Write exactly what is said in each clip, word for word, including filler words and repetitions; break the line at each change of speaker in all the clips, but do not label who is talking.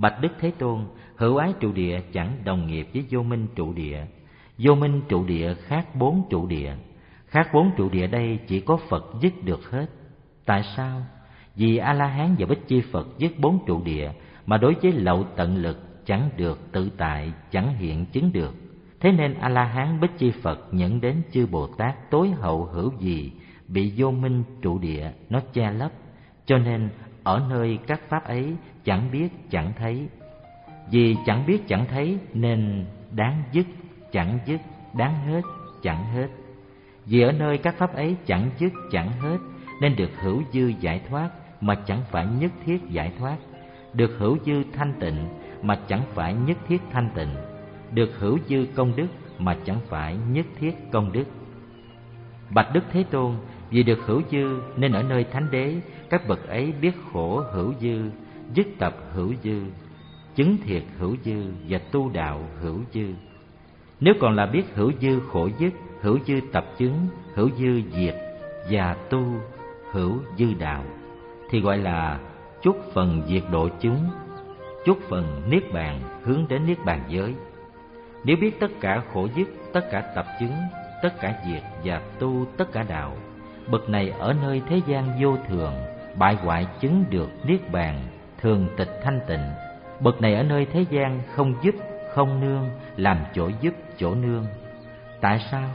Bạch Đức Thế Tôn, hữu ái trụ địa chẳng đồng nghiệp với vô minh trụ địa. Vô minh trụ địa khác bốn trụ địa. Khác bốn trụ địa đây chỉ có Phật dứt được hết. Tại sao? Vì A-la-hán và Bích Chi Phật dứt bốn trụ địa, mà đối với lậu tận lực chẳng được tự tại, chẳng hiện chứng được. Thế nên A-la-hán Bích Chi Phật nhận đến chư Bồ Tát tối hậu hữu gì bị vô minh trụ địa nó che lấp, cho nên ở nơi các pháp ấy chẳng biết chẳng thấy. Vì chẳng biết chẳng thấy nên đáng dứt chẳng dứt, đáng hết chẳng hết. Vì ở nơi các pháp ấy chẳng dứt chẳng hết nên được hữu dư giải thoát mà chẳng phải nhất thiết giải thoát, được hữu dư thanh tịnh mà chẳng phải nhất thiết thanh tịnh, được hữu dư công đức mà chẳng phải nhất thiết công đức. Bạch Đức Thế Tôn, vì được hữu dư nên ở nơi thánh đế các bậc ấy biết khổ hữu dư, dứt tập hữu dư, chứng thiệt hữu dư và tu đạo hữu dư. Nếu còn là biết hữu dư khổ dứt, hữu dư tập chứng, hữu dư diệt và tu hữu dư đạo thì gọi là chúc phần diệt độ chúng, chúc phần niết bàn hướng đến niết bàn giới. Nếu biết tất cả khổ dứt, tất cả tập chứng, tất cả diệt và tu tất cả đạo, bậc này ở nơi thế gian vô thường, bại hoại chứng được niết bàn, thường tịch thanh tịnh. Bậc này ở nơi thế gian không giúp, không nương, làm chỗ giúp, chỗ nương. Tại sao?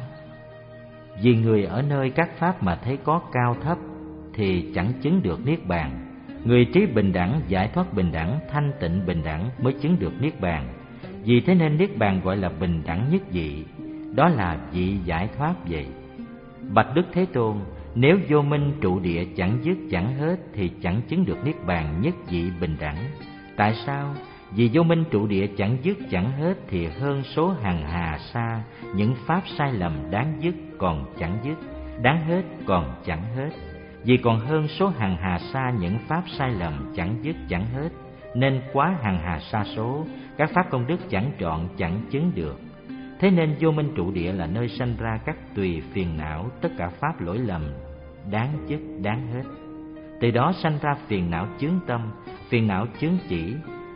Vì người ở nơi các pháp mà thấy có cao thấp thì chẳng chứng được niết bàn. Người trí bình đẳng, giải thoát bình đẳng, thanh tịnh bình đẳng mới chứng được niết bàn. Vì thế nên niết bàn gọi là bình đẳng nhất vị, đó là vị giải thoát vậy. Bạch Đức Thế Tôn, nếu vô minh trụ địa chẳng dứt chẳng hết thì chẳng chứng được niết bàn nhất vị bình đẳng. Tại sao? Vì vô minh trụ địa chẳng dứt chẳng hết thì hơn số hàng hà sa những pháp sai lầm đáng dứt còn chẳng dứt, đáng hết còn chẳng hết. Vì còn hơn số hàng hà sa những pháp sai lầm chẳng dứt chẳng hết nên quá hàng hà sa số, các pháp công đức chẳng trọn chẳng chứng được. Thế nên vô minh trụ địa là nơi sanh ra các tùy phiền não, tất cả pháp lỗi lầm đáng dứt đáng hết. Từ đó sanh ra phiền não chướng tâm, phiền não chướng chỉ,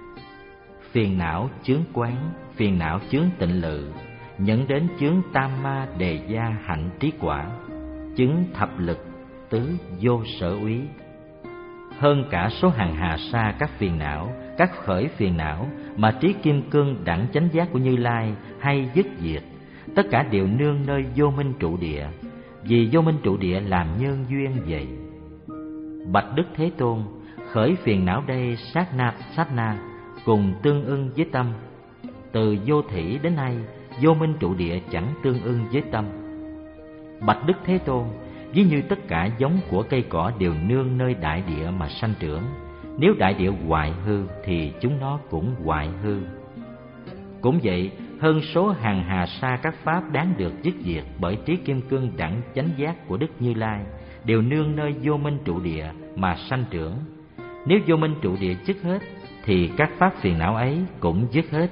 phiền não chướng quán, phiền não chướng tịnh lự, dẫn đến chướng tam ma đề gia hạnh trí quả, chứng thập lực tứ vô sở úy. Hơn cả số hàng hà sa các phiền não, các khởi phiền não mà trí kim cương đẳng chánh giác của Như Lai hay dứt diệt, tất cả đều nương nơi vô minh trụ địa. Vì vô minh trụ địa làm nhân duyên vậy. Bạch Đức Thế Tôn, khởi phiền não đây sát na sát na cùng tương ưng với tâm. Từ vô thỉ đến nay, vô minh trụ địa chẳng tương ưng với tâm. Bạch Đức Thế Tôn, ví như tất cả giống của cây cỏ đều nương nơi đại địa mà sanh trưởng. Nếu đại địa hoại hư thì chúng nó cũng hoại hư. Cũng vậy, hơn số hàng hà sa các pháp đáng được dứt diệt bởi trí kim cương đẳng chánh giác của Đức Như Lai đều nương nơi vô minh trụ địa mà sanh trưởng. Nếu vô minh trụ địa dứt hết thì các pháp phiền não ấy cũng dứt hết.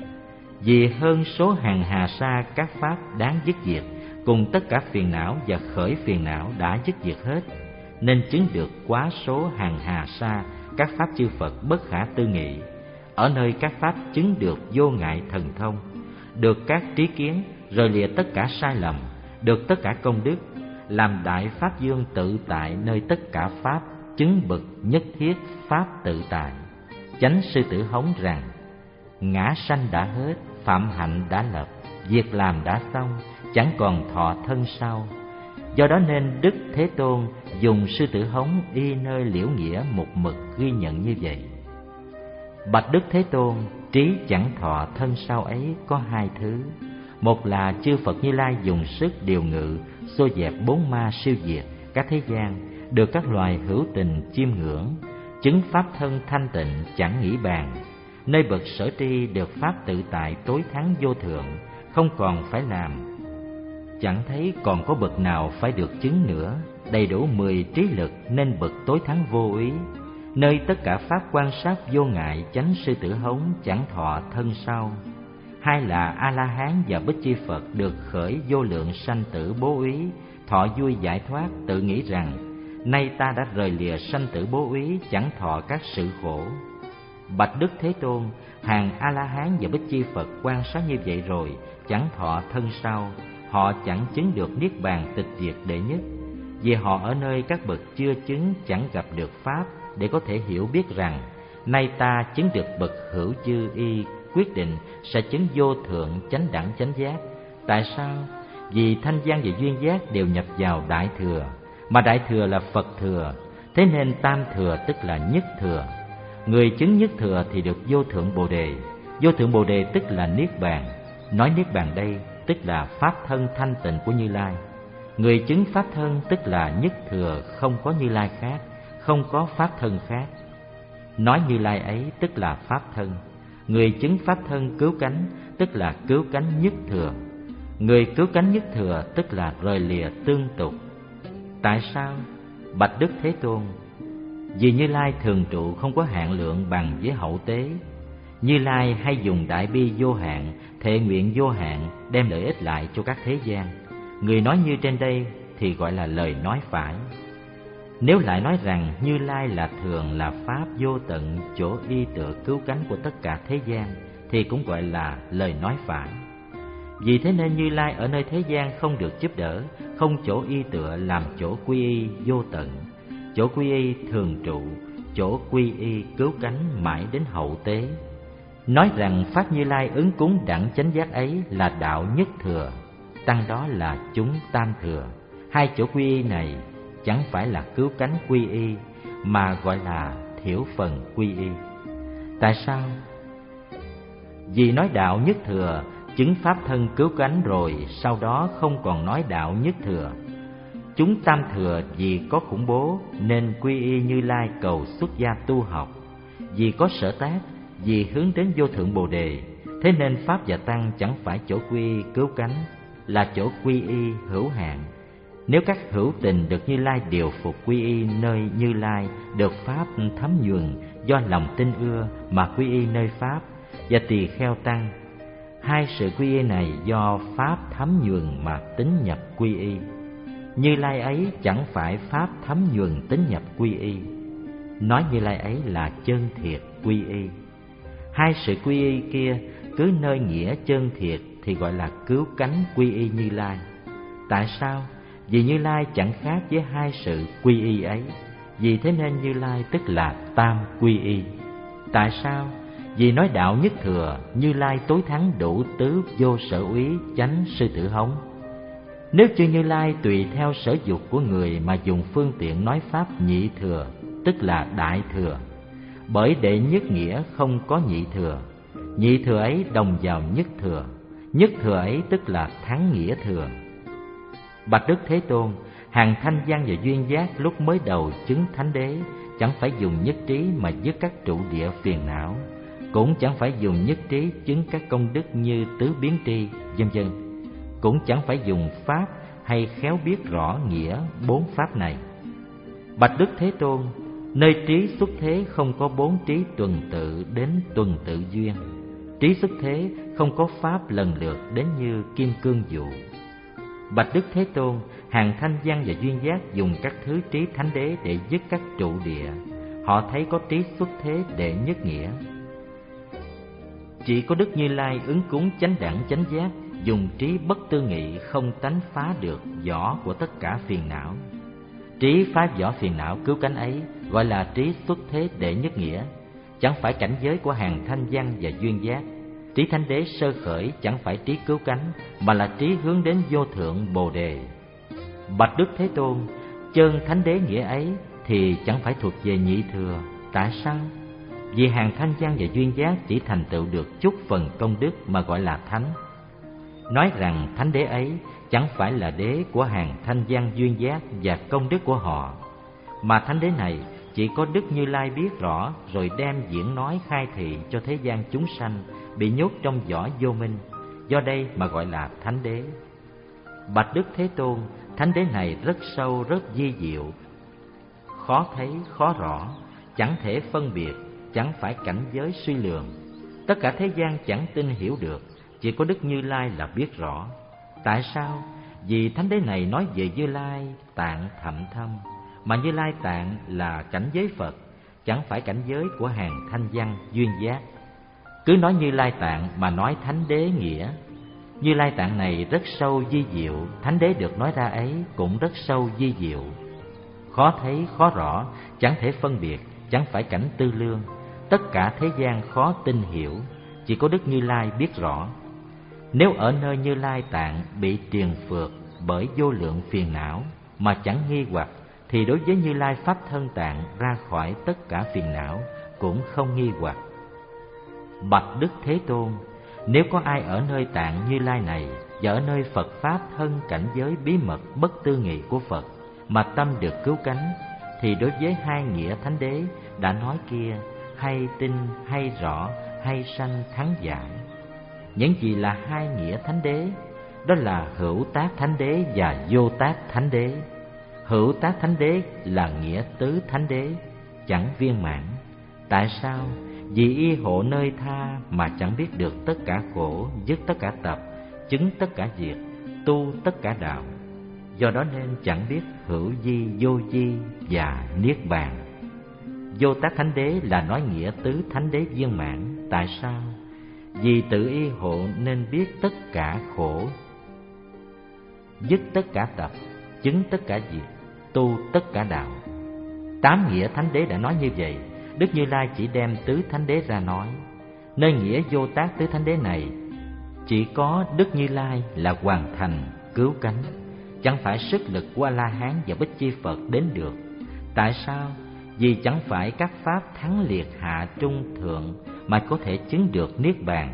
Vì hơn số hàng hà sa các pháp đáng dứt diệt cùng tất cả phiền não và khởi phiền não đã dứt diệt hết, nên chứng được quá số hàng hà sa các pháp chư Phật bất khả tư nghị. Ở nơi các pháp chứng được vô ngại thần thông, được các trí kiến, rồi lìa tất cả sai lầm, được tất cả công đức, làm đại pháp dương tự tại nơi tất cả pháp, chứng bậc nhất thiết pháp tự tại. Chánh sư tử hống rằng: ngã sanh đã hết, phạm hạnh đã lập, việc làm đã xong, chẳng còn thọ thân sau. Do đó nên Đức Thế Tôn dùng sư tử hống y nơi liễu nghĩa một mực ghi nhận như vậy. Bạch Đức Thế Tôn, trí chẳng thọ thân sau ấy có hai thứ. Một là chư Phật Như Lai dùng sức điều ngự, xô dẹp bốn ma siêu diệt các thế gian, được các loài hữu tình chiêm ngưỡng, chứng pháp thân thanh tịnh chẳng nghĩ bàn. Nơi bậc sở tri được pháp tự tại tối thắng vô thượng, không còn phải làm. Chẳng thấy còn có bậc nào phải được chứng nữa, đầy đủ mười trí lực nên bậc tối thắng vô úy. Nơi tất cả pháp quan sát vô ngại, chánh sư tử hống chẳng thọ thân sau. Hai là A-la-hán và Bích Chi Phật được khởi vô lượng sanh tử bố úy, thọ vui giải thoát, tự nghĩ rằng nay ta đã rời lìa sanh tử bố úy, chẳng thọ các sự khổ. Bạch Đức Thế Tôn, hàng A-la-hán và Bích Chi Phật quan sát như vậy rồi, chẳng thọ thân sau, họ chẳng chứng được niết bàn tịch diệt đệ nhất. Vì họ ở nơi các bậc chưa chứng chẳng gặp được pháp để có thể hiểu biết rằng nay ta chứng được bậc hữu chư y, quyết định sẽ chứng vô thượng chánh đẳng chánh giác. Tại sao? Vì thanh văn và duyên giác đều nhập vào đại thừa, mà đại thừa là Phật thừa, thế nên tam thừa tức là nhất thừa. Người chứng nhất thừa thì được vô thượng bồ đề, vô thượng bồ đề tức là niết bàn. Nói niết bàn đây tức là pháp thân thanh tịnh của Như Lai. Người chứng pháp thân tức là nhất thừa, không có Như Lai khác, không có pháp thân khác. Nói Như Lai ấy tức là pháp thân. Người chứng pháp thân cứu cánh tức là cứu cánh nhất thừa. Người cứu cánh nhất thừa tức là rời lìa tương tục. Tại sao? Bạch Đức Thế Tôn, vì Như Lai thường trụ không có hạn lượng bằng với hậu tế. Như Lai hay dùng đại bi vô hạn, thệ nguyện vô hạn, đem lợi ích lại cho các thế gian. Người nói như trên đây thì gọi là lời nói phải. Nếu lại nói rằng Như Lai là thường, là pháp vô tận, chỗ y tựa cứu cánh của tất cả thế gian, thì cũng gọi là lời nói phải. Vì thế nên Như Lai ở nơi thế gian không được giúp đỡ, không chỗ y tựa làm chỗ quy y vô tận, chỗ quy y thường trụ, chỗ quy y cứu cánh mãi đến hậu tế. Nói rằng pháp Như Lai ứng cúng đẳng chánh giác ấy là đạo nhất thừa, tăng đó là chúng tam thừa. Hai chỗ quy y này chẳng phải là cứu cánh quy y, mà gọi là thiểu phần quy y. Tại sao? Vì nói đạo nhất thừa, chứng pháp thân cứu cánh rồi, sau đó không còn nói đạo nhất thừa. Chúng tam thừa vì có khủng bố nên quy y Như Lai cầu xuất gia tu học. Vì có sở tác, vì hướng đến vô thượng bồ đề, thế nên pháp và tăng chẳng phải chỗ quy y cứu cánh, là chỗ quy y hữu hạn. Nếu các hữu tình được Như Lai điều phục quy y nơi Như Lai, được pháp thấm nhuần do lòng tin ưa mà quy y nơi pháp, và tỳ kheo tăng, hai sự quy y này do pháp thấm nhuần mà tín nhập quy y. Như Lai ấy chẳng phải pháp thấm nhuần tín nhập quy y. Nói Như Lai ấy là chân thiệt quy y. Hai sự quy y kia cứ nơi nghĩa chân thiệt thì gọi là cứu cánh quy y Như Lai. Tại sao? Vì Như Lai chẳng khác với hai sự quy y ấy. Vì thế nên Như Lai tức là tam quy y. Tại sao? Vì nói đạo nhất thừa, Như Lai tối thắng đủ tứ vô sở úy chánh sư tử hống. Nếu chư Như Lai tùy theo sở dục của người mà dùng phương tiện nói pháp nhị thừa, tức là đại thừa. Bởi đệ nhất nghĩa không có nhị thừa, nhị thừa ấy đồng vào nhất thừa, nhất thừa ấy tức là thắng nghĩa thừa. Bạch Đức Thế Tôn, hàng thanh văn và duyên giác lúc mới đầu chứng thánh đế chẳng phải dùng nhất trí mà dứt các trụ địa phiền não, cũng chẳng phải dùng nhất trí chứng các công đức như tứ biến tri, vân vân, cũng chẳng phải dùng pháp hay khéo biết rõ nghĩa bốn pháp này. Bạch Đức Thế Tôn, nơi trí xuất thế không có bốn trí tuần tự đến tuần tự duyên. Trí xuất thế không có pháp lần lượt đến như kim cương dụ. Bạch Đức Thế Tôn, hàng thanh văn và duyên giác dùng các thứ trí thánh đế để dứt các trụ địa. Họ thấy có trí xuất thế đệ nhất nghĩa. Chỉ có Đức Như Lai ứng cúng chánh đẳng chánh giác, dùng trí bất tư nghị không tánh phá được vỏ của tất cả phiền não. Trí phá vỏ phiền não cứu cánh ấy gọi là trí xuất thế đệ nhất nghĩa, chẳng phải cảnh giới của hàng thanh văn và duyên giác. Trí thánh đế sơ khởi chẳng phải trí cứu cánh, mà là trí hướng đến vô thượng bồ đề. Bạch Đức Thế Tôn, chân thánh đế nghĩa ấy thì chẳng phải thuộc về nhị thừa. Tại sao? Vì hàng thanh văn và duyên giác chỉ thành tựu được chút phần công đức mà gọi là thánh. Nói rằng thánh đế ấy chẳng phải là đế của hàng thanh văn duyên giác và công đức của họ, mà thánh đế này chỉ có Đức Như Lai biết rõ rồi đem diễn nói khai thị cho thế gian chúng sanh bị nhốt trong vỏ vô minh, do đây mà gọi là thánh đế. Bạch Đức Thế Tôn, thánh đế này rất sâu rất vi diệu, khó thấy khó rõ, chẳng thể phân biệt, chẳng phải cảnh giới suy lường. Tất cả thế gian chẳng tin hiểu được, chỉ có Đức Như Lai là biết rõ. Tại sao? Vì thánh đế này nói về Như Lai tạng thậm thâm, mà Như Lai tạng là cảnh giới Phật, chẳng phải cảnh giới của hàng thanh văn duyên giác. Cứ nói Như Lai Tạng mà nói Thánh Đế nghĩa. Như Lai Tạng này rất sâu vi diệu, Thánh Đế được nói ra ấy cũng rất sâu vi diệu. Khó thấy, khó rõ, chẳng thể phân biệt, chẳng phải cảnh tư lương. Tất cả thế gian khó tin hiểu, chỉ có Đức Như Lai biết rõ. Nếu ở nơi Như Lai Tạng bị triền phượt bởi vô lượng phiền não mà chẳng nghi hoặc, thì đối với Như Lai Pháp Thân Tạng ra khỏi tất cả phiền não cũng không nghi hoặc. Bạch Đức Thế Tôn, nếu có ai ở nơi Tạng Như Lai này và ở nơi Phật Pháp thân cảnh giới bí mật bất tư nghị của Phật mà tâm được cứu cánh, thì đối với hai nghĩa Thánh Đế đã nói kia, hay tin, hay rõ, hay sanh thắng giải. Những gì là hai nghĩa Thánh Đế? Đó là hữu tác Thánh Đế và vô tác Thánh Đế. Hữu tác Thánh Đế là nghĩa tứ Thánh Đế, chẳng viên mãn. Tại sao? Vì y hộ nơi tha mà chẳng biết được tất cả khổ, dứt tất cả tập, chứng tất cả diệt, tu tất cả đạo. Do đó nên chẳng biết hữu di, vô di và niết bàn. Vô tác Thánh Đế là nói nghĩa tứ Thánh Đế viên mãn. Tại sao? Vì tự y hộ nên biết tất cả khổ, dứt tất cả tập, chứng tất cả diệt, tu tất cả đạo. Tám nghĩa Thánh Đế đã nói như vậy, Đức Như Lai chỉ đem tứ Thánh Đế ra nói. Nơi nghĩa vô tác tứ Thánh Đế này, chỉ có Đức Như Lai là hoàn thành, cứu cánh, chẳng phải sức lực của A-la-hán và Bích Chi Phật đến được. Tại sao? Vì chẳng phải các pháp thắng liệt hạ trung thượng mà có thể chứng được niết bàn.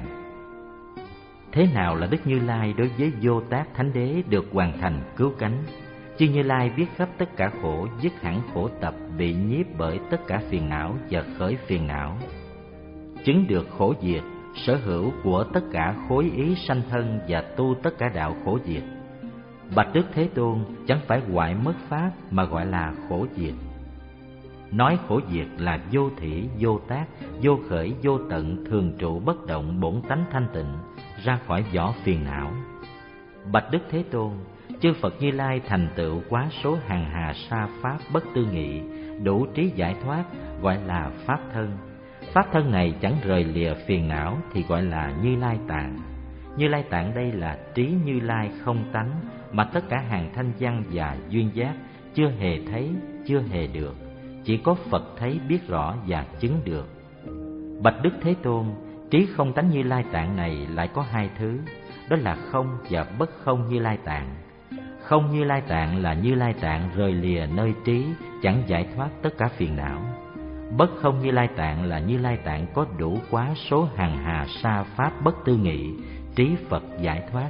Thế nào là Đức Như Lai đối với vô tác Thánh Đế được hoàn thành cứu cánh? Chư Như Lai biết khắp tất cả khổ, dứt hẳn khổ tập bị nhiếp bởi tất cả phiền não và khởi phiền não, chứng được khổ diệt, sở hữu của tất cả khối ý sanh thân và tu tất cả đạo khổ diệt. Bạch Đức Thế Tôn, chẳng phải hoại mất pháp mà gọi là khổ diệt. Nói khổ diệt là vô thỉ, vô tác, vô khởi, vô tận, thường trụ bất động, bổn tánh thanh tịnh, ra khỏi vỏ phiền não. Bạch Đức Thế Tôn, chư Phật Như Lai thành tựu quá số hàng hà sa pháp bất tư nghị, đủ trí giải thoát, gọi là pháp thân. Pháp thân này chẳng rời lìa phiền não thì gọi là Như Lai Tạng. Như Lai Tạng đây là trí Như Lai không tánh mà tất cả hàng thanh văn và duyên giác chưa hề thấy, chưa hề được, chỉ có Phật thấy biết rõ và chứng được. Bạch Đức Thế Tôn, trí không tánh Như Lai Tạng này lại có hai thứ, đó là không và bất không Như Lai Tạng. Không Như Lai Tạng là Như Lai Tạng rời lìa nơi trí, chẳng giải thoát tất cả phiền não. Bất không Như Lai Tạng là Như Lai Tạng có đủ quá số hàng hà sa pháp bất tư nghị, trí Phật giải thoát.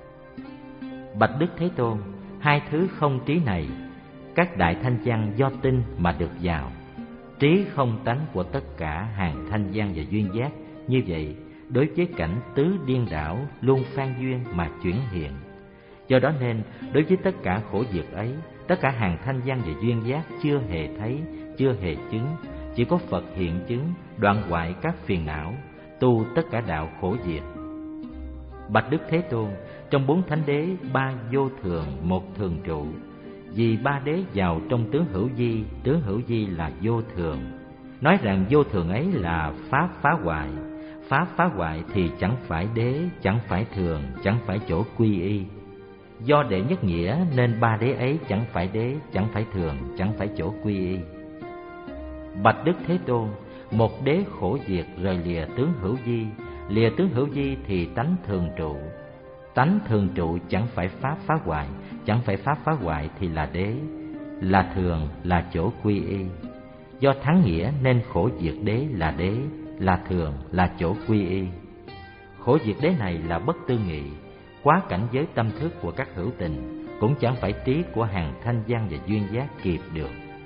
Bạch Đức Thế Tôn, hai thứ không trí này, các đại thanh văn do tin mà được vào. Trí không tánh của tất cả hàng thanh văn và duyên giác, như vậy đối với cảnh tứ điên đảo luôn phan duyên mà chuyển hiện. Do đó nên đối với tất cả khổ diệt ấy, tất cả hàng thanh văn và duyên giác chưa hề thấy, chưa hề chứng, chỉ có Phật hiện chứng, đoạn hoại các phiền não, tu tất cả đạo khổ diệt. Bạch Đức Thế Tôn, trong bốn thánh đế, ba vô thường, một thường trụ. Vì ba đế vào trong tướng hữu vi, tướng hữu vi là vô thường. Nói rằng vô thường ấy là pháp phá hoại. Pháp phá hoại thì chẳng phải đế, chẳng phải thường, chẳng phải chỗ quy y. Do đệ nhất nghĩa nên ba đế ấy chẳng phải đế, chẳng phải thường, chẳng phải chỗ quy y. Bạch Đức Thế Tôn, một đế khổ diệt rời lìa tướng hữu vi, lìa tướng hữu vi thì tánh thường trụ. Tánh thường trụ chẳng phải pháp phá hoại, chẳng phải pháp phá hoại thì là đế, là thường, là chỗ quy y. Do thắng nghĩa nên khổ diệt đế là đế, là thường, là chỗ quy y. Khổ diệt đế này là bất tư nghị, quá cảnh giới tâm thức của các hữu tình, cũng chẳng phải trí của hàng thanh văn và duyên giác kịp được.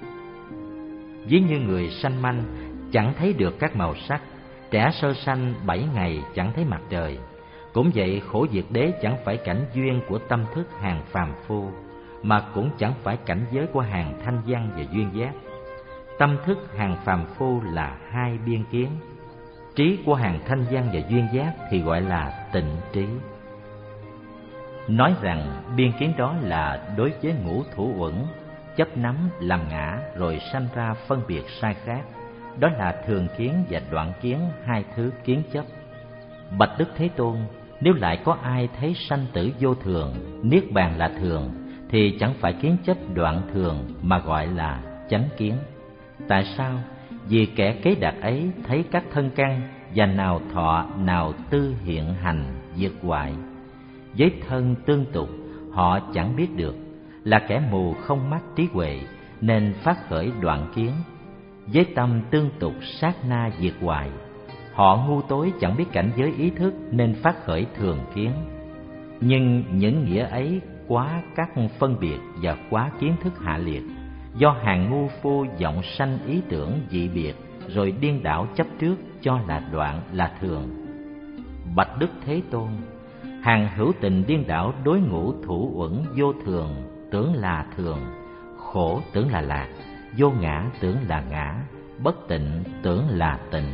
Ví như người sanh manh chẳng thấy được các màu sắc, trẻ sơ sanh bảy ngày chẳng thấy mặt trời. Cũng vậy, khổ diệt đế chẳng phải cảnh duyên của tâm thức hàng phàm phu, mà cũng chẳng phải cảnh giới của hàng thanh văn và duyên giác. Tâm thức hàng phàm phu là hai biên kiến, trí của hàng thanh văn và duyên giác thì gọi là tịnh trí. Nói rằng biên kiến đó là đối với ngũ thủ uẩn, chấp nắm làm ngã rồi sanh ra phân biệt sai khác, đó là thường kiến và đoạn kiến, hai thứ kiến chấp. Bạch Đức Thế Tôn, nếu lại có ai thấy sanh tử vô thường, niết bàn là thường, thì chẳng phải kiến chấp đoạn thường mà gọi là chánh kiến. Tại sao? Vì kẻ kế đạt ấy thấy các thân căn và nào thọ nào tư hiện hành diệt hoại. Với thân tương tục họ chẳng biết được, là kẻ mù không mắt trí huệ nên phát khởi đoạn kiến. Với tâm tương tục sát na diệt hoại, họ ngu tối chẳng biết cảnh giới ý thức nên phát khởi thường kiến. Nhưng những nghĩa ấy quá các phân biệt và quá kiến thức hạ liệt, do hàng ngu phu vọng sanh ý tưởng dị biệt, rồi điên đảo chấp trước cho là đoạn là thường. Bạch Đức Thế Tôn, hàng hữu tình điên đảo đối ngũ thủ uẩn vô thường, tưởng là thường, khổ tưởng là lạc, vô ngã tưởng là ngã, bất tịnh tưởng là tịnh.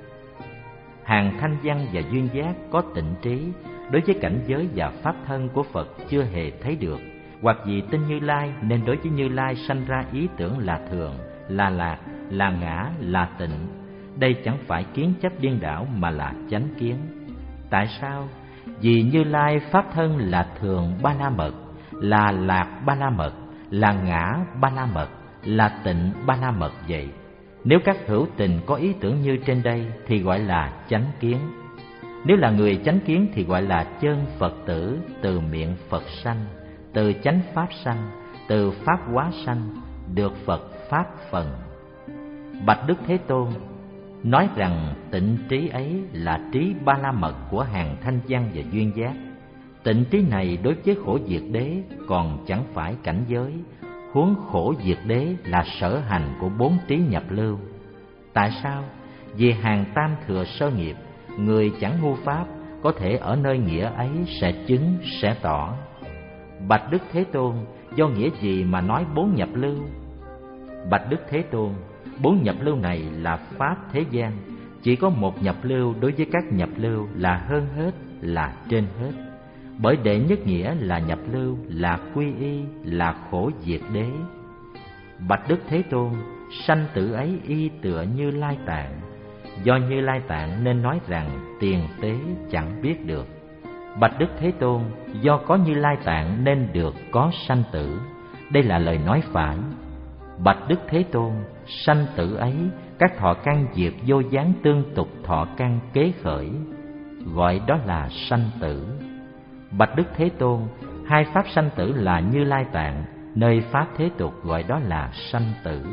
Hàng thanh văn và duyên giác có tịnh trí đối với cảnh giới và pháp thân của Phật chưa hề thấy được, hoặc vì tin Như Lai nên đối với Như Lai sanh ra ý tưởng là thường, là lạc, là ngã, là tịnh. Đây chẳng phải kiến chấp điên đảo mà là chánh kiến. Tại sao? Vì Như Lai pháp thân là thường ba la mật, là lạc ba la mật, là ngã ba la mật, là tịnh ba la mật vậy. Nếu các hữu tình có ý tưởng như trên đây thì gọi là chánh kiến. Nếu là người chánh kiến thì gọi là chân Phật tử, từ miệng Phật sanh, từ chánh pháp sanh, từ pháp hóa sanh, được Phật pháp phần. Bạch Đức Thế Tôn, nói rằng tịnh trí ấy là trí ba la mật của hàng thanh văn và duyên giác. Tịnh trí này đối với khổ diệt đế còn chẳng phải cảnh giới, huống khổ diệt đế là sở hành của bốn trí nhập lưu. Tại sao? Vì hàng tam thừa sơ nghiệp, người chẳng ngu pháp có thể ở nơi nghĩa ấy sẽ chứng, sẽ tỏ. Bạch Đức Thế Tôn, do nghĩa gì mà nói bốn nhập lưu? Bạch Đức Thế Tôn, bốn nhập lưu này là pháp thế gian, chỉ có một nhập lưu đối với các nhập lưu là hơn hết, là trên hết. Bởi đệ nhất nghĩa là nhập lưu, là quy y, là khổ diệt đế. Bạch Đức Thế Tôn, sanh tử ấy y tựa Như Lai Tạng. Do Như Lai Tạng nên nói rằng tiền tế chẳng biết được. Bạch Đức Thế Tôn, do có Như Lai Tạng nên được có sanh tử. Đây là lời nói phải. Bạch Đức Thế Tôn, sanh tử ấy các thọ căn diệt vô gián tương tục thọ căn kế khởi, gọi đó là sanh tử. Bạch Đức Thế Tôn, hai pháp sanh tử là Như Lai Tạng, nơi pháp thế tục gọi đó là sanh tử.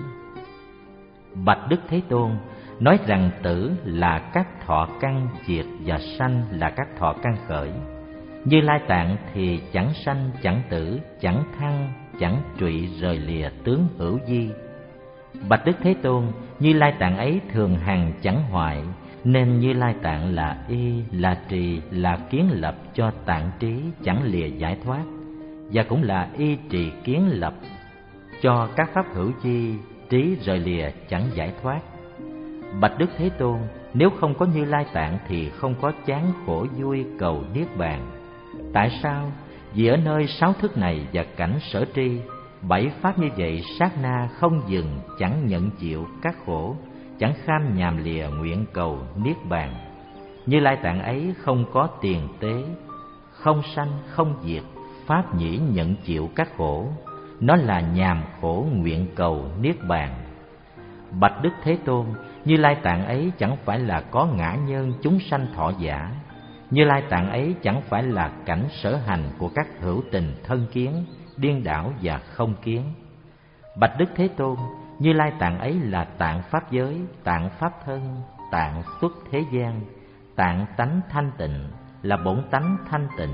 Bạch Đức Thế Tôn, nói rằng tử là các thọ căn diệt và sanh là các thọ căn khởi. Như Lai Tạng thì chẳng sanh, chẳng tử, chẳng thăng, chẳng trụy rời lìa tướng hữu di. Bạch Đức Thế Tôn, Như Lai Tạng ấy thường hằng chẳng hoại, nên Như Lai Tạng là y, là trì, là kiến lập cho tạng trí chẳng lìa giải thoát, và cũng là y trì kiến lập cho các pháp hữu chi trí rời lìa chẳng giải thoát. Bạch Đức Thế Tôn, nếu không có Như Lai Tạng thì không có chán khổ vui cầu niết bàn. Tại sao? Vì ở nơi sáu thức này và cảnh sở tri, bảy pháp như vậy sát na không dừng, chẳng nhận chịu các khổ, chẳng kham nhàm lìa nguyện cầu niết bàn. Như Lai Tạng ấy không có tiền tế, không sanh không diệt, pháp nhĩ nhận chịu các khổ, nó là nhàm khổ nguyện cầu niết bàn. Bạch Đức Thế Tôn, Như Lai Tạng ấy chẳng phải là có ngã nhân chúng sanh thọ giả. Như Lai Tạng ấy chẳng phải là cảnh sở hành của các hữu tình thân kiến, điên đảo và không kiến. Bạch Đức Thế Tôn, Như Lai Tạng ấy là tạng pháp giới, tạng pháp thân, tạng xuất thế gian, tạng tánh thanh tịnh, là bổn tánh thanh tịnh.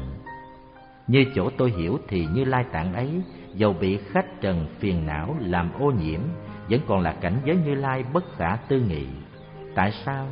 Như chỗ tôi hiểu thì Như Lai Tạng ấy dầu bị khách trần phiền não làm ô nhiễm, vẫn còn là cảnh giới Như Lai bất khả tư nghị. Tại sao?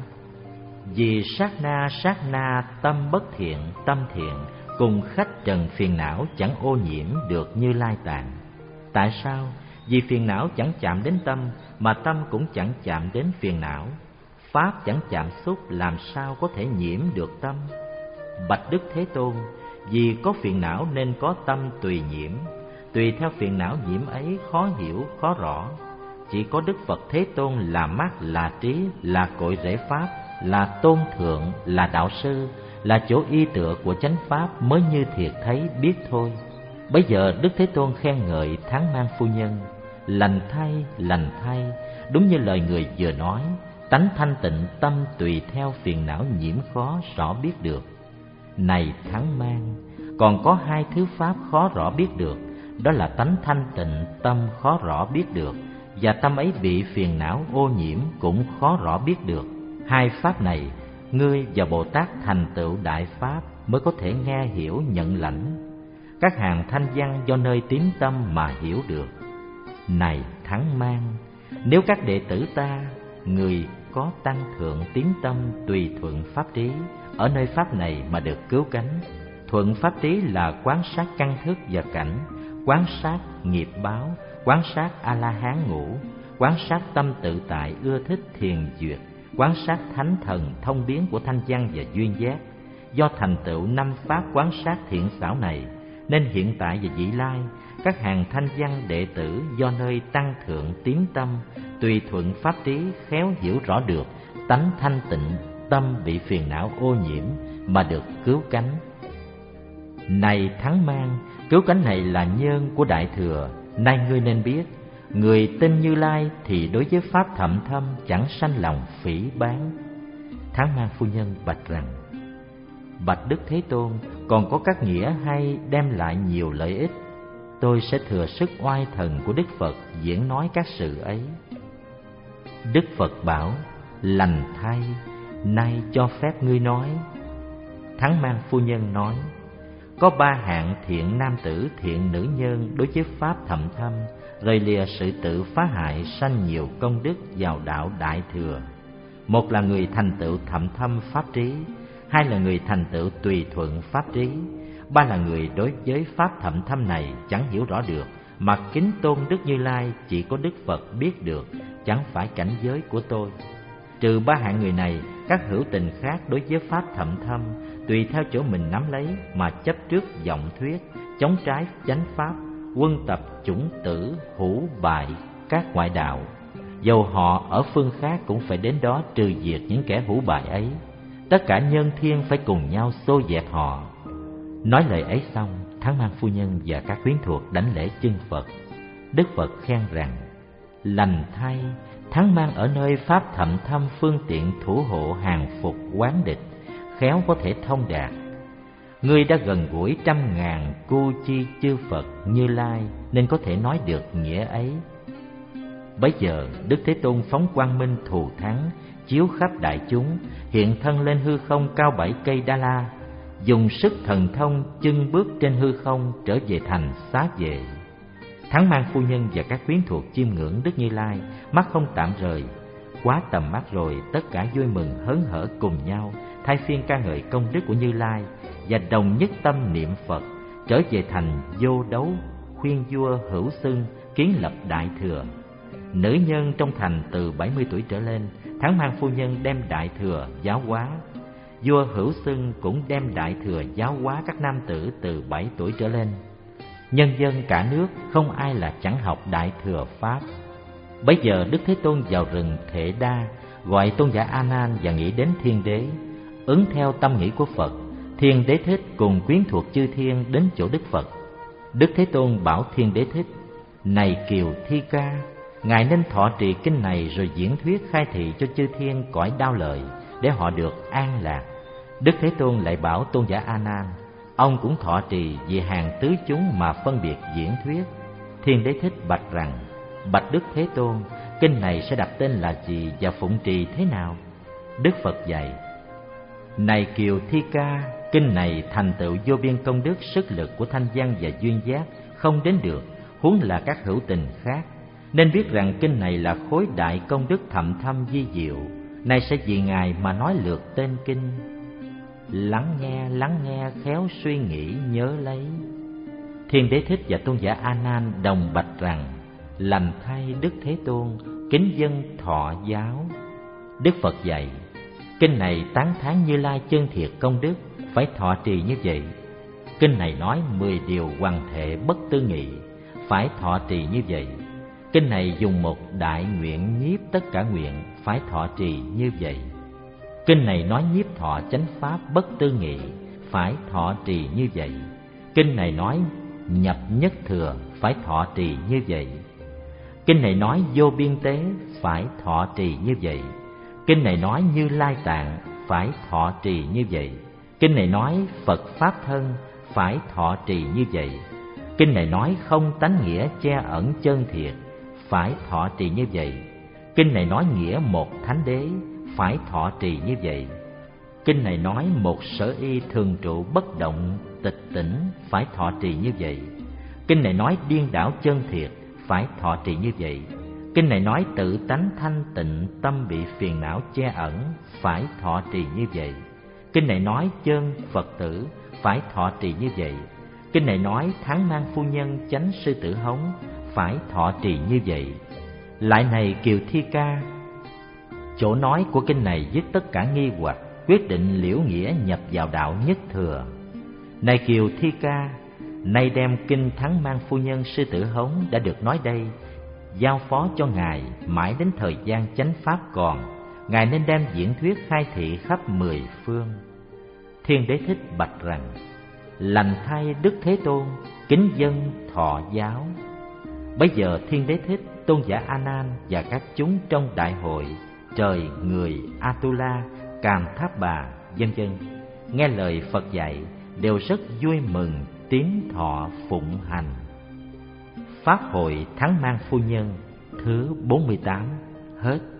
Vì sát na sát na tâm bất thiện, tâm thiện cùng khách trần phiền não chẳng ô nhiễm được Như Lai Tạng. Tại sao? Vì phiền não chẳng chạm đến tâm, mà tâm cũng chẳng chạm đến phiền não. Pháp chẳng chạm xúc, làm sao có thể nhiễm được tâm? Bạch Đức Thế Tôn, vì có phiền não nên có tâm tùy nhiễm, tùy theo phiền não nhiễm ấy khó hiểu, khó rõ. chỉ có Đức Phật Thế Tôn là mắt, là trí, là cội rễ pháp, là tôn thượng, là đạo sư, là chỗ y tựa của chánh pháp mới như thiệt thấy biết thôi. Bây giờ Đức Thế Tôn khen ngợi Thắng Mang phu nhân: lành thay, lành thay, đúng như lời người vừa nói, tánh thanh tịnh, tâm tùy theo phiền não nhiễm khó rõ biết được. Này Thắng Mang, còn có hai thứ pháp khó rõ biết được, đó là tánh thanh tịnh, tâm khó rõ biết được, và tâm ấy bị phiền não ô nhiễm cũng khó rõ biết được. Hai pháp này, ngươi và Bồ Tát thành tựu đại pháp mới có thể nghe hiểu nhận lãnh. Các hàng thanh văn do nơi tín tâm mà hiểu được. Này Thắng Mang, nếu các đệ tử ta, người có tăng thượng tín tâm tùy thuận pháp trí, ở nơi pháp này mà được cứu cánh. Thuận pháp trí là quán sát căn thức và cảnh, quán sát nghiệp báo, quán sát A-la-hán ngũ, quán sát tâm tự tại ưa thích thiền duyệt, quán sát thánh thần thông biến của thanh văn và duyên giác. Do thành tựu năm pháp quán sát thiện xảo này, nên hiện tại và vị lai, các hàng thanh văn đệ tử do nơi tăng thượng tín tâm tùy thuận pháp trí khéo hiểu rõ được tánh thanh tịnh, tâm bị phiền não ô nhiễm mà được cứu cánh. Này Thắng Mang, cứu cánh này là nhân của Đại Thừa. Nay ngươi nên biết, người tin Như Lai thì đối với pháp thậm thâm chẳng sanh lòng phỉ báng. Thắng Mang phu nhân bạch rằng: bạch Đức Thế Tôn, còn có các nghĩa hay đem lại nhiều lợi ích. Tôi sẽ thừa sức oai thần của Đức Phật diễn nói các sự ấy. Đức Phật bảo: lành thay, nay cho phép ngươi nói. Thắng Mang phu nhân nói: có ba hạng thiện nam tử, thiện nữ nhân đối với pháp thậm thâm, rời lìa sự tự phá hại, sanh nhiều công đức vào đạo Đại Thừa. Một là người thành tựu thậm thâm pháp trí, hai là người thành tựu tùy thuận pháp trí, ba là người đối với pháp thậm thâm này chẳng hiểu rõ được, mà kính tôn Đức Như Lai chỉ có Đức Phật biết được, chẳng phải cảnh giới của tôi. Trừ ba hạng người này, các hữu tình khác đối với pháp thậm thâm tùy theo chỗ mình nắm lấy mà chấp trước vọng thuyết, chống trái chánh pháp, quân tập chủng tử hữu bại các ngoại đạo. Dầu họ ở phương khác cũng phải đến đó trừ diệt những kẻ hữu bại ấy. Tất cả nhân thiên phải cùng nhau xô dẹp họ. Nói lời ấy xong, Thắng Mang phu nhân và các quyến thuộc đảnh lễ chân Phật. Đức Phật khen rằng: lành thay, Thắng Mang ở nơi pháp thậm thâm phương tiện thủ hộ hàng phục quán địch, khéo có thể thông đạt. Ngươi đã gần gũi trăm ngàn cu chi chư Phật Như Lai nên có thể nói được nghĩa ấy. Bấy giờ Đức Thế Tôn phóng quang minh thù thắng, chiếu khắp đại chúng, hiện thân lên hư không cao bảy cây Đa La, dùng sức thần thông chân bước trên hư không trở về thành Xá Vệ. Thắng Mang phu nhân và các quyến thuộc chiêm ngưỡng Đức Như Lai, mắt không tạm rời. Quá tầm mắt rồi, tất cả vui mừng hớn hở cùng nhau, thay phiên ca ngợi công đức của Như Lai và đồng nhất tâm niệm Phật, trở về thành Vô Đấu, khuyên vua Hữu Xưng kiến lập Đại Thừa. Nữ nhân trong thành từ bảy mươi tuổi trở lên, Thắng Mang phu nhân đem Đại Thừa giáo hóa. Vua Hữu Xưng cũng đem Đại Thừa giáo hóa các nam tử từ bảy tuổi trở lên. Nhân dân cả nước không ai là chẳng học Đại Thừa Pháp. Bấy giờ Đức Thế Tôn vào rừng Thệ Đa, gọi tôn giả A Nan và nghĩ đến Thiên Đế. Ứng theo tâm nghĩ của Phật, Thiên Đế Thích cùng quyến thuộc chư thiên đến chỗ Đức Phật. Đức Thế Tôn bảo Thiên Đế Thích: này Kiều Thi Ca, ngài nên thọ trì kinh này rồi diễn thuyết khai thị cho chư thiên cõi đao lợi, để họ được an lạc. Đức Thế Tôn lại bảo tôn giả A Nan, ông cũng thọ trì vì hàng tứ chúng mà phân biệt diễn thuyết. Thiên Đế Thích bạch rằng: bạch Đức Thế Tôn, kinh này sẽ đặt tên là gì và phụng trì thế nào? Đức Phật dạy: này Kiều Thi Ca, kinh này thành tựu vô biên công đức, sức lực của thanh văn và duyên giác không đến được, huống là các hữu tình khác. Nên biết rằng kinh này là khối đại công đức thậm thâm vi diệu. Nay sẽ vì ngài mà nói lượt tên kinh. Lắng nghe, lắng nghe, khéo suy nghĩ nhớ lấy. Thiên Đế Thích và tôn giả A Nan đồng bạch rằng: lành thay Đức Thế Tôn, kính dân thọ giáo. Đức Phật dạy: kinh này tán thán Như Lai chân thiệt công đức, phải thọ trì như vậy. Kinh này nói mười điều hoằng thệ bất tư nghị, phải thọ trì như vậy. Kinh này dùng một đại nguyện nhiếp tất cả nguyện, phải thọ trì như vậy. Kinh này nói nhiếp thọ chánh pháp bất tư nghị, phải thọ trì như vậy. Kinh này nói nhập nhất thừa, phải thọ trì như vậy. Kinh này nói vô biên tế, phải thọ trì như vậy. Kinh này nói Như Lai Tạng, phải thọ trì như vậy. Kinh này nói Phật Pháp thân, phải thọ trì như vậy. Kinh này nói không tánh nghĩa che ẩn chân thiệt, phải thọ trì như vậy. Kinh này nói nghĩa một thánh đế, phải thọ trì như vậy. Kinh này nói một sở y thường trụ bất động tịch tỉnh, phải thọ trì như vậy. Kinh này nói điên đảo chân thiệt, phải thọ trì như vậy. Kinh này nói tự tánh thanh tịnh, tâm bị phiền não che ẩn, phải thọ trì như vậy. Kinh này nói chân Phật tử, phải thọ trì như vậy. Kinh này nói Thắng Mang Phu Nhân chánh sư tử hống, phải thọ trì như vậy. Lại này Kiều Thi Ca, chỗ nói của kinh này dứt tất cả nghi hoặc, quyết định liễu nghĩa nhập vào đạo nhất thừa. Này Kiều Thi Ca, nay đem kinh Thắng Mang Phu Nhân sư tử hống đã được nói đây, giao phó cho ngài mãi đến thời gian chánh pháp còn, ngài nên đem diễn thuyết khai thị khắp mười phương. Thiên Đế Thích bạch rằng: lành thay Đức Thế Tôn, kính dân thọ giáo. Bấy giờ Thiên Đế Thích, tôn giả A Nan và các chúng trong đại hội, trời, người, Atula, Càm Tháp Bà, vân vân, nghe lời Phật dạy đều rất vui mừng, tiến thọ phụng hành. Pháp hội Thắng Mang Phu Nhân thứ bốn mươi tám hết.